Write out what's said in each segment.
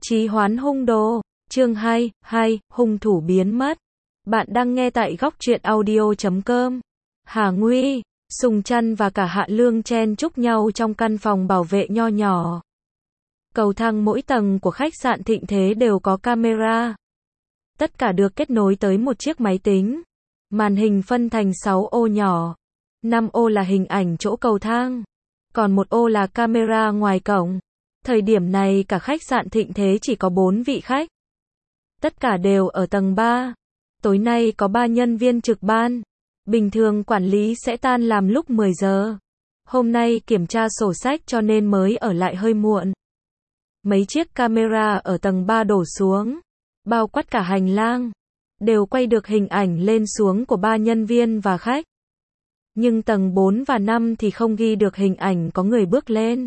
Trì hoãn hung đồ. Chương 2, hung thủ biến mất. Bạn đang nghe tại góc truyện audio.com. Hà Nguy, Sùng Trăn và cả Hạ Lương chen chúc nhau trong căn phòng bảo vệ nho nhỏ. Cầu thang mỗi tầng của khách sạn Thịnh Thế đều có camera. Tất cả được kết nối tới một chiếc máy tính. Màn hình phân thành 6 ô nhỏ. 5 ô là hình ảnh chỗ cầu thang. Còn một ô là camera ngoài cổng. Thời điểm này cả khách sạn Thịnh Thế chỉ có 4 vị khách. Tất cả đều ở tầng 3. Tối nay có 3 nhân viên trực ban. Bình thường quản lý sẽ tan làm lúc 10 giờ. Hôm nay kiểm tra sổ sách cho nên mới ở lại hơi muộn. Mấy chiếc camera ở tầng 3 đổ xuống, bao quát cả hành lang, đều quay được hình ảnh lên xuống của 3 nhân viên và khách. Nhưng tầng 4 và 5 thì không ghi được hình ảnh có người bước lên.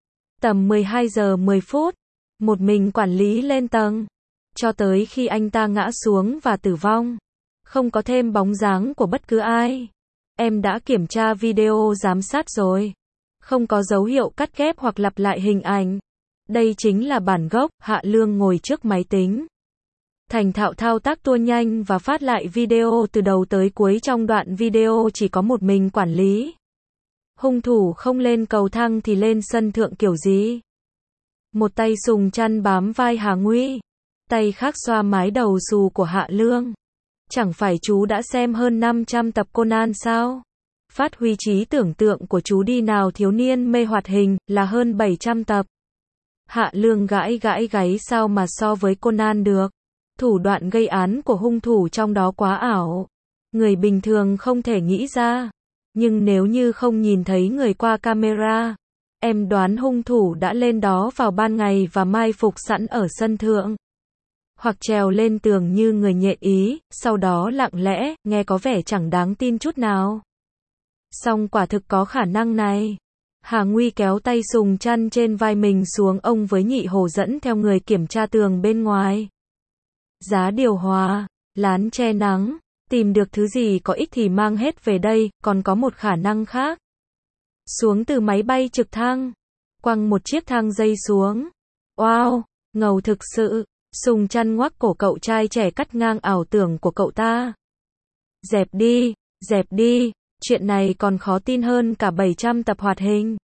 Tầm 12 giờ 10 phút, một mình quản lý lên tầng, cho tới khi anh ta ngã xuống và tử vong. Không có thêm bóng dáng của bất cứ ai. Em đã kiểm tra video giám sát rồi. Không có dấu hiệu cắt ghép hoặc lặp lại hình ảnh. Đây chính là bản gốc. Hạ Lương ngồi trước máy tính, thành thạo thao tác tua nhanh và phát lại video từ đầu tới cuối. Trong đoạn video chỉ có một mình quản lý. Hung thủ không lên cầu thang thì lên sân thượng kiểu gì? Một tay Sùng Trăn bám vai Hà Nguy, tay khác xoa mái đầu xù của Hạ Lương. Chẳng phải chú đã xem hơn 500 tập Conan sao? Phát huy trí tưởng tượng của chú đi nào, thiếu niên mê hoạt hình, là hơn 700 tập. Hạ Lương gãi gáy, sao mà so với Conan được? Thủ đoạn gây án của hung thủ trong đó quá ảo. Người bình thường không thể nghĩ ra. Nhưng nếu như không nhìn thấy người qua camera, em đoán hung thủ đã lên đó vào ban ngày và mai phục sẵn ở sân thượng. Hoặc trèo lên tường như người nhện ý, sau đó lặng lẽ, nghe có vẻ chẳng đáng tin chút nào. Song quả thực có khả năng này. Hà Nguy kéo tay Sùng Trăn trên vai mình xuống, ông với Nhị Hổ dẫn theo người kiểm tra tường bên ngoài. Giá điều hòa, lán che nắng, tìm được thứ gì có ích thì mang hết về đây, còn có một khả năng khác. Xuống từ máy bay trực thăng, quăng một chiếc thang dây xuống. Wow, ngầu thực sự. Sùng Trăn ngoắc cổ cậu trai trẻ cắt ngang ảo tưởng của cậu ta. Dẹp đi, chuyện này còn khó tin hơn cả 700 tập hoạt hình.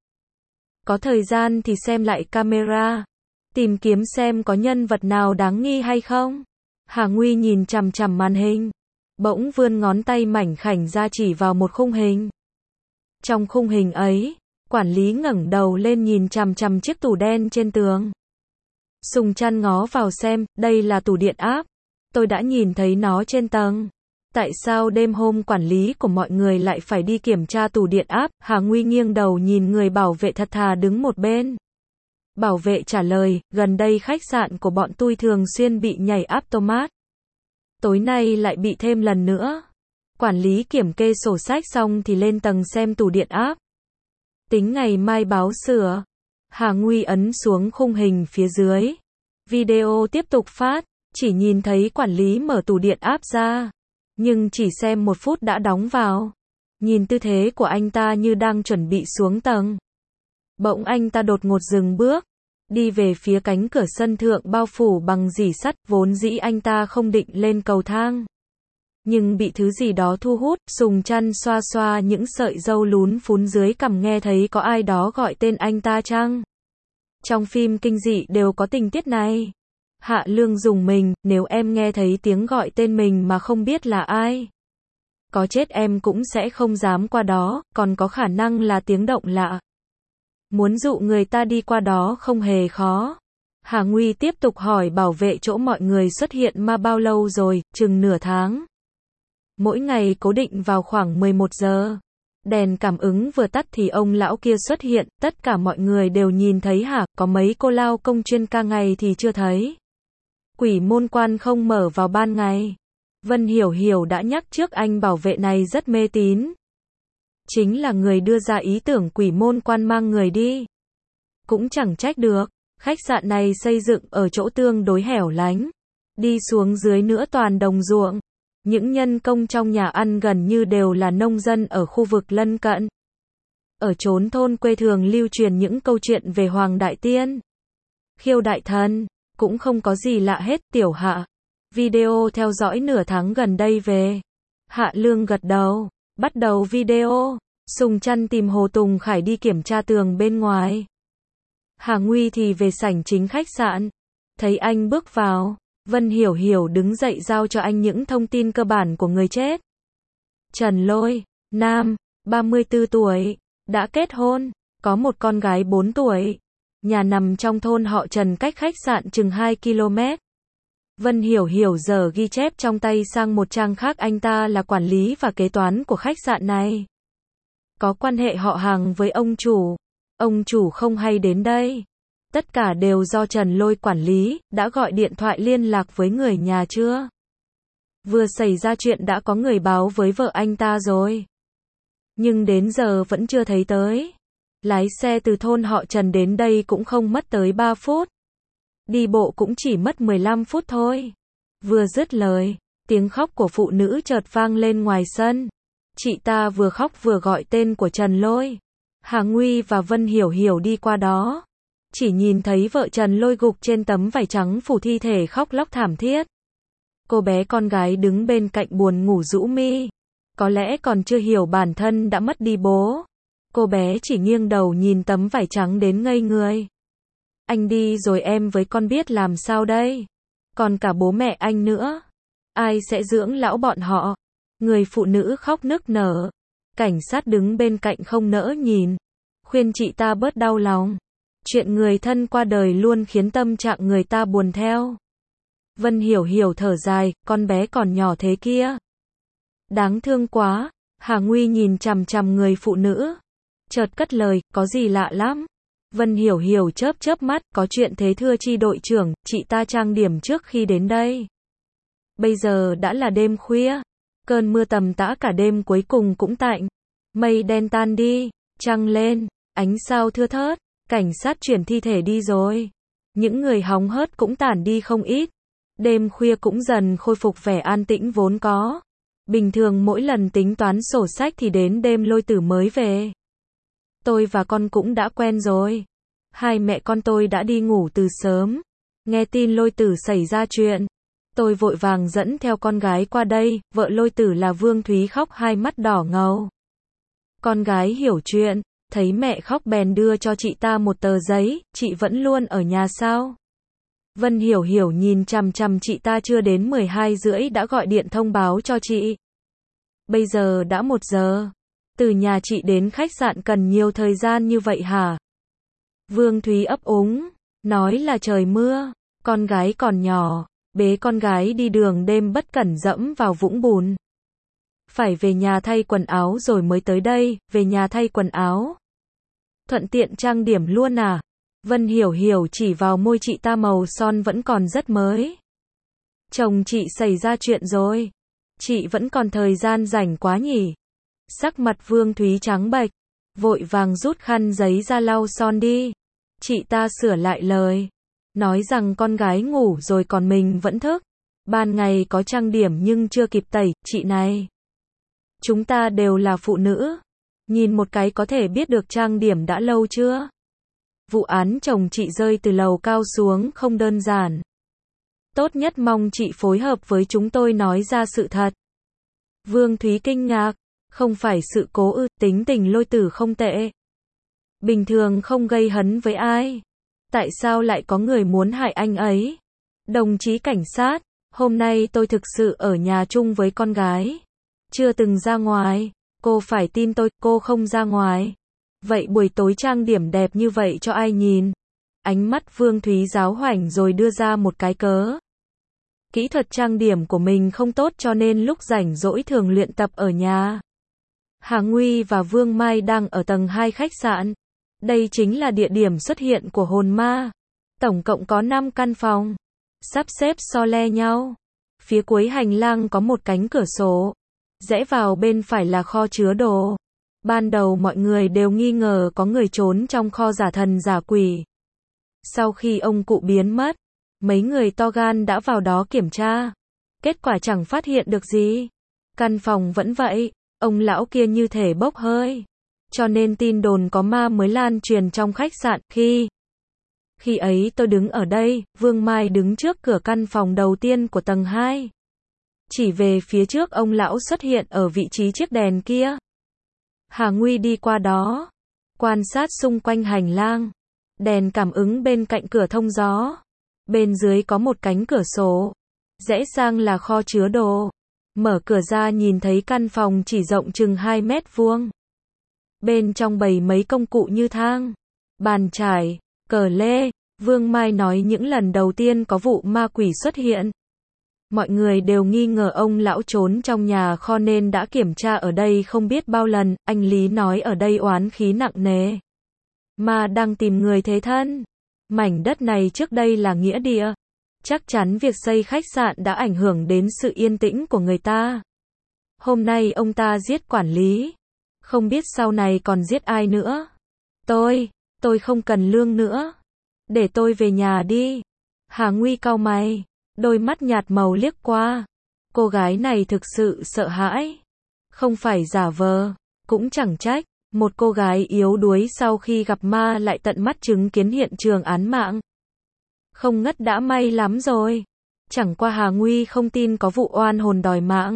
Có thời gian thì xem lại camera, tìm kiếm xem có nhân vật nào đáng nghi hay không. Hà Nguy nhìn chằm chằm màn hình, bỗng vươn ngón tay mảnh khảnh ra chỉ vào một khung hình. Trong khung hình ấy, quản lý ngẩng đầu lên nhìn chằm chằm chiếc tủ đen trên tường. Sùng Trăn ngó vào xem, đây là tủ điện áp. Tôi đã nhìn thấy nó trên tầng. Tại sao đêm hôm quản lý của mọi người lại phải đi kiểm tra tủ điện áp? Hà Nguy nghiêng đầu nhìn người bảo vệ thật thà đứng một bên. Bảo vệ trả lời, gần đây khách sạn của bọn tôi thường xuyên bị nhảy automat. Tối nay lại bị thêm lần nữa. Quản lý kiểm kê sổ sách xong thì lên tầng xem tủ điện áp. Tính ngày mai báo sửa. Hà Nguy ấn xuống khung hình phía dưới. Video tiếp tục phát, chỉ nhìn thấy quản lý mở tủ điện áp ra. Nhưng chỉ xem 1 phút đã đóng vào. Nhìn tư thế của anh ta như đang chuẩn bị xuống tầng. Bỗng anh ta đột ngột dừng bước, đi về phía cánh cửa sân thượng bao phủ bằng rỉ sắt. Vốn dĩ anh ta không định lên cầu thang, nhưng bị thứ gì đó thu hút. Sùng Trăn xoa xoa những sợi râu lún phún dưới cằm, nghe thấy có ai đó gọi tên anh ta chăng? Trong phim kinh dị đều có tình tiết này. Hạ Lương rùng mình, nếu em nghe thấy tiếng gọi tên mình mà không biết là ai, có chết em cũng sẽ không dám qua đó, còn có khả năng là tiếng động lạ. Muốn dụ người ta đi qua đó không hề khó. Hà Nguy tiếp tục hỏi bảo vệ chỗ mọi người xuất hiện ma bao lâu rồi, chừng nửa tháng. Mỗi ngày cố định vào khoảng 11 giờ. Đèn cảm ứng vừa tắt thì ông lão kia xuất hiện, tất cả mọi người đều nhìn thấy hả? Có mấy cô lao công chuyên ca ngày thì chưa thấy. Quỷ môn quan không mở vào ban ngày. Vân Hiểu Hiểu đã nhắc trước anh bảo vệ này rất mê tín. Chính là người đưa ra ý tưởng quỷ môn quan mang người đi. Cũng chẳng trách được, khách sạn này xây dựng ở chỗ tương đối hẻo lánh. Đi xuống dưới nữa toàn đồng ruộng. Những nhân công trong nhà ăn gần như đều là nông dân ở khu vực lân cận. Ở chốn thôn quê thường lưu truyền những câu chuyện về Hoàng Đại Tiên, Khiêu Đại Thần, Cũng không có gì lạ hết, Tiểu Hạ. Video theo dõi nửa tháng gần đây về. Hạ Lương gật đầu. Bắt đầu video. Sùng Trăn tìm Hồ Tùng Khải đi kiểm tra tường bên ngoài. Hà Nguy thì về sảnh chính khách sạn. Thấy anh bước vào, Vân Hiểu Hiểu đứng dậy giao cho anh những thông tin cơ bản của người chết. Trần Lôi, nam, 34 tuổi, đã kết hôn, có một con gái 4 tuổi. Nhà nằm trong thôn họ Trần cách khách sạn chừng 2 km. Vân Hiểu Hiểu giờ ghi chép trong tay sang một trang khác, anh ta là quản lý và kế toán của khách sạn này. Có quan hệ họ hàng với ông chủ. Ông chủ không hay đến đây. Tất cả đều do Trần Lôi quản lý, đã gọi điện thoại liên lạc với người nhà chưa? Vừa xảy ra chuyện đã có người báo với vợ anh ta rồi. Nhưng đến giờ vẫn chưa thấy tới. Lái xe từ thôn họ Trần đến đây cũng không mất tới 3 phút. Đi bộ cũng chỉ mất 15 phút thôi. Vừa dứt lời, tiếng khóc của phụ nữ chợt vang lên ngoài sân. Chị ta vừa khóc vừa gọi tên của Trần Lôi. Hà Nguy và Vân Hiểu Hiểu đi qua đó. Chỉ nhìn thấy vợ Trần Lôi gục trên tấm vải trắng phủ thi thể khóc lóc thảm thiết. Cô bé con gái đứng bên cạnh buồn ngủ rũ mi. Có lẽ còn chưa hiểu bản thân đã mất đi bố. Cô bé chỉ nghiêng đầu nhìn tấm vải trắng đến ngây người. Anh đi rồi em với con biết làm sao đây? Còn cả bố mẹ anh nữa. Ai sẽ dưỡng lão bọn họ? Người phụ nữ khóc nức nở. Cảnh sát đứng bên cạnh không nỡ nhìn. Khuyên chị ta bớt đau lòng. Chuyện người thân qua đời luôn khiến tâm trạng người ta buồn theo. Vân Hiểu Hiểu thở dài, con bé còn nhỏ thế kia. Đáng thương quá. Hà Nguy nhìn chằm chằm người phụ nữ. Chợt cất lời, có gì lạ lắm. Vân Hiểu Hiểu chớp chớp mắt, có chuyện thế thưa chi đội trưởng, chị ta trang điểm trước khi đến đây. Bây giờ đã là đêm khuya. Cơn mưa tầm tã cả đêm cuối cùng cũng tạnh. Mây đen tan đi, trăng lên, ánh sao thưa thớt. Cảnh sát chuyển thi thể đi rồi. Những người hóng hớt cũng tản đi không ít. Đêm khuya cũng dần khôi phục vẻ an tĩnh vốn có. Bình thường mỗi lần tính toán sổ sách thì đến đêm Lôi Tử mới về. Tôi và con cũng đã quen rồi. Hai mẹ con tôi đã đi ngủ từ sớm. Nghe tin Lôi Tử xảy ra chuyện, tôi vội vàng dẫn theo con gái qua đây. Vợ Lôi Tử là Vương Thúy khóc hai mắt đỏ ngầu. Con gái hiểu chuyện, thấy mẹ khóc bèn đưa cho chị ta một tờ giấy. Chị vẫn luôn ở nhà sao? Vân Hiểu Hiểu nhìn chằm chằm chị ta, chưa đến 12 rưỡi đã gọi điện thông báo cho chị. Bây giờ đã 1 giờ. Từ nhà chị đến khách sạn cần nhiều thời gian như vậy hả? Vương Thúy ấp úng, nói là trời mưa, con gái còn nhỏ, bế con gái đi đường đêm bất cẩn dẫm vào vũng bùn. Phải về nhà thay quần áo rồi mới tới đây, về nhà thay quần áo. Thuận tiện trang điểm luôn à? Vân Hiểu Hiểu chỉ vào môi chị ta, màu son vẫn còn rất mới. Chồng chị xảy ra chuyện rồi. Chị vẫn còn thời gian rảnh quá nhỉ? Sắc mặt Vương Thúy trắng bệch, vội vàng rút khăn giấy ra lau son đi. Chị ta sửa lại lời, nói rằng con gái ngủ rồi còn mình vẫn thức. Ban ngày có trang điểm nhưng chưa kịp tẩy, chị này. Chúng ta đều là phụ nữ. Nhìn một cái có thể biết được trang điểm đã lâu chưa? Vụ án chồng chị rơi từ lầu cao xuống không đơn giản. Tốt nhất mong chị phối hợp với chúng tôi nói ra sự thật. Vương Thúy kinh ngạc, không phải sự cố ư? Tính tình Lôi Tử không tệ. Bình thường không gây hấn với ai. Tại sao lại có người muốn hại anh ấy? Đồng chí cảnh sát, hôm nay tôi thực sự ở nhà chung với con gái. Chưa từng ra ngoài. Cô phải tin tôi, cô không ra ngoài. Vậy buổi tối trang điểm đẹp như vậy cho ai nhìn? Ánh mắt Vương Thúy giáo hoảnh rồi đưa ra một cái cớ. Kỹ thuật trang điểm của mình không tốt cho nên lúc rảnh rỗi thường luyện tập ở nhà. Hà Nguy và Vương Mai đang ở tầng 2 khách sạn. Đây chính là địa điểm xuất hiện của hồn ma. Tổng cộng có 5 căn phòng, sắp xếp so le nhau. Phía cuối hành lang có một cánh cửa sổ. Rẽ vào bên phải là kho chứa đồ. Ban đầu mọi người đều nghi ngờ có người trốn trong kho giả thần giả quỷ. Sau khi ông cụ biến mất, mấy người to gan đã vào đó kiểm tra. Kết quả chẳng phát hiện được gì. Căn phòng vẫn vậy, ông lão kia như thể bốc hơi. Cho nên tin đồn có ma mới lan truyền trong khách sạn. Khi Khi ấy tôi đứng ở đây, Vương Mai đứng trước cửa căn phòng đầu tiên của tầng 2. Chỉ về phía trước ông lão xuất hiện ở vị trí chiếc đèn kia. Hà Nguy đi qua đó, quan sát xung quanh hành lang. Đèn cảm ứng bên cạnh cửa thông gió. Bên dưới có một cánh cửa sổ. Rẽ sang là kho chứa đồ. Mở cửa ra nhìn thấy căn phòng chỉ rộng chừng 2 mét vuông. Bên trong bày mấy công cụ như thang, bàn chải, cờ lê. Vương Mai nói những lần đầu tiên có vụ ma quỷ xuất hiện, mọi người đều nghi ngờ ông lão trốn trong nhà kho nên đã kiểm tra ở đây không biết bao lần. Anh Lý nói ở đây oán khí nặng nề. Mà đang tìm người thế thân. Mảnh đất này trước đây là nghĩa địa. Chắc chắn việc xây khách sạn đã ảnh hưởng đến sự yên tĩnh của người ta. Hôm nay ông ta giết quản lý. Không biết sau này còn giết ai nữa. Tôi không cần lương nữa. Để tôi về nhà đi. Hà Nguy cau mày. Đôi mắt nhạt màu liếc qua. Cô gái này thực sự sợ hãi. Không phải giả vờ. Cũng chẳng trách. Một cô gái yếu đuối sau khi gặp ma lại tận mắt chứng kiến hiện trường án mạng. Không ngất đã may lắm rồi. Chẳng qua Hà Nguy không tin có vụ oan hồn đòi mạng.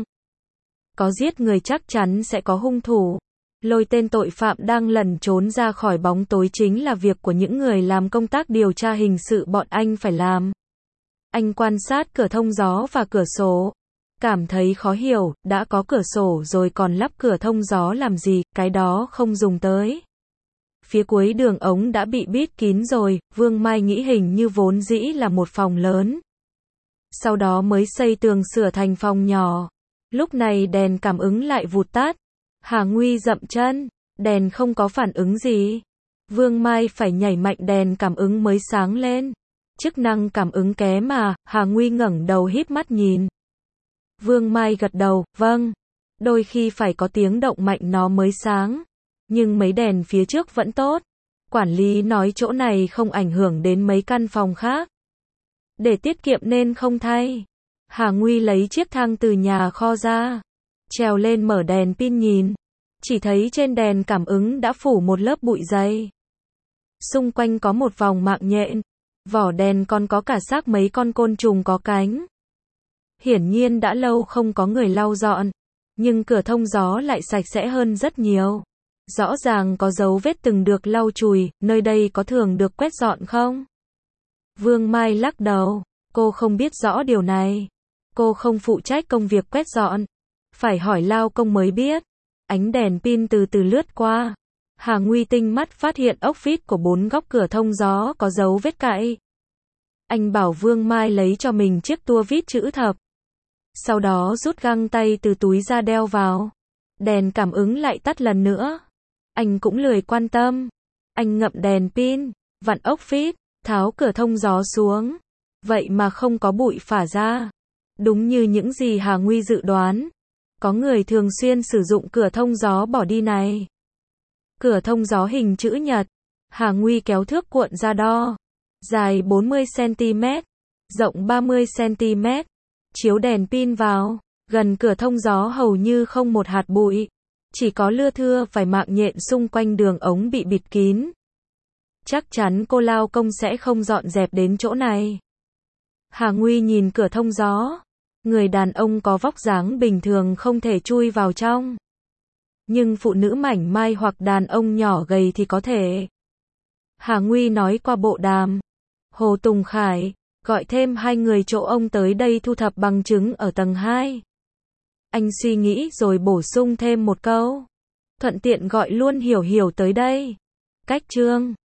Có giết người chắc chắn sẽ có hung thủ. Lôi tên tội phạm đang lẩn trốn ra khỏi bóng tối chính là việc của những người làm công tác điều tra hình sự bọn anh phải làm. Anh quan sát cửa thông gió và cửa sổ. Cảm thấy khó hiểu, đã có cửa sổ rồi còn lắp cửa thông gió làm gì, cái đó không dùng tới. Phía cuối đường ống đã bị bít kín rồi, Vương Mai nghĩ hình như vốn dĩ là một phòng lớn. Sau đó mới xây tường sửa thành phòng nhỏ. Lúc này đèn cảm ứng lại vụt tắt. Hà Nguy dậm chân, đèn không có phản ứng gì. Vương Mai phải nhảy mạnh đèn cảm ứng mới sáng lên. Chức năng cảm ứng kém mà, Hà Nguy ngẩng đầu híp mắt nhìn. Vương Mai gật đầu, vâng. Đôi khi phải có tiếng động mạnh nó mới sáng. Nhưng mấy đèn phía trước vẫn tốt. Quản lý nói chỗ này không ảnh hưởng đến mấy căn phòng khác. Để tiết kiệm nên không thay. Hà Nguy lấy chiếc thang từ nhà kho ra. Trèo lên mở đèn pin nhìn. Chỉ thấy trên đèn cảm ứng đã phủ một lớp bụi dày. Xung quanh có một vòng mạng nhện. Vỏ đèn còn có cả xác mấy con côn trùng có cánh. Hiển nhiên đã lâu không có người lau dọn. Nhưng cửa thông gió lại sạch sẽ hơn rất nhiều. Rõ ràng có dấu vết từng được lau chùi, nơi đây có thường được quét dọn không? Vương Mai lắc đầu, cô không biết rõ điều này. Cô không phụ trách công việc quét dọn. Phải hỏi lao công mới biết. Ánh đèn pin từ từ lướt qua. Hà Nguy tinh mắt phát hiện ốc vít của 4 góc cửa thông gió có dấu vết cạy. Anh bảo Vương Mai lấy cho mình chiếc tua vít chữ thập. Sau đó rút găng tay từ túi ra đeo vào. Đèn cảm ứng lại tắt lần nữa. Anh cũng lười quan tâm. Anh ngậm đèn pin, vặn ốc vít, tháo cửa thông gió xuống. Vậy mà không có bụi phả ra. Đúng như những gì Hà Nguy dự đoán. Có người thường xuyên sử dụng cửa thông gió bỏ đi này. Cửa thông gió hình chữ nhật. Hà Nguy kéo thước cuộn ra đo. Dài 40cm, rộng 30cm. Chiếu đèn pin vào. Gần cửa thông gió hầu như không một hạt bụi. Chỉ có lưa thưa vài mạng nhện xung quanh đường ống bị bịt kín. Chắc chắn cô lao công sẽ không dọn dẹp đến chỗ này. Hà Nguy nhìn cửa thông gió. Người đàn ông có vóc dáng bình thường không thể chui vào trong. Nhưng phụ nữ mảnh mai hoặc đàn ông nhỏ gầy thì có thể. Hà Nguy nói qua bộ đàm. Hồ Tùng Khải, gọi thêm 2 người chỗ ông tới đây thu thập bằng chứng ở tầng 2. Anh suy nghĩ rồi bổ sung thêm một câu. Thuận tiện gọi luôn Hiểu Hiểu tới đây. Cách chương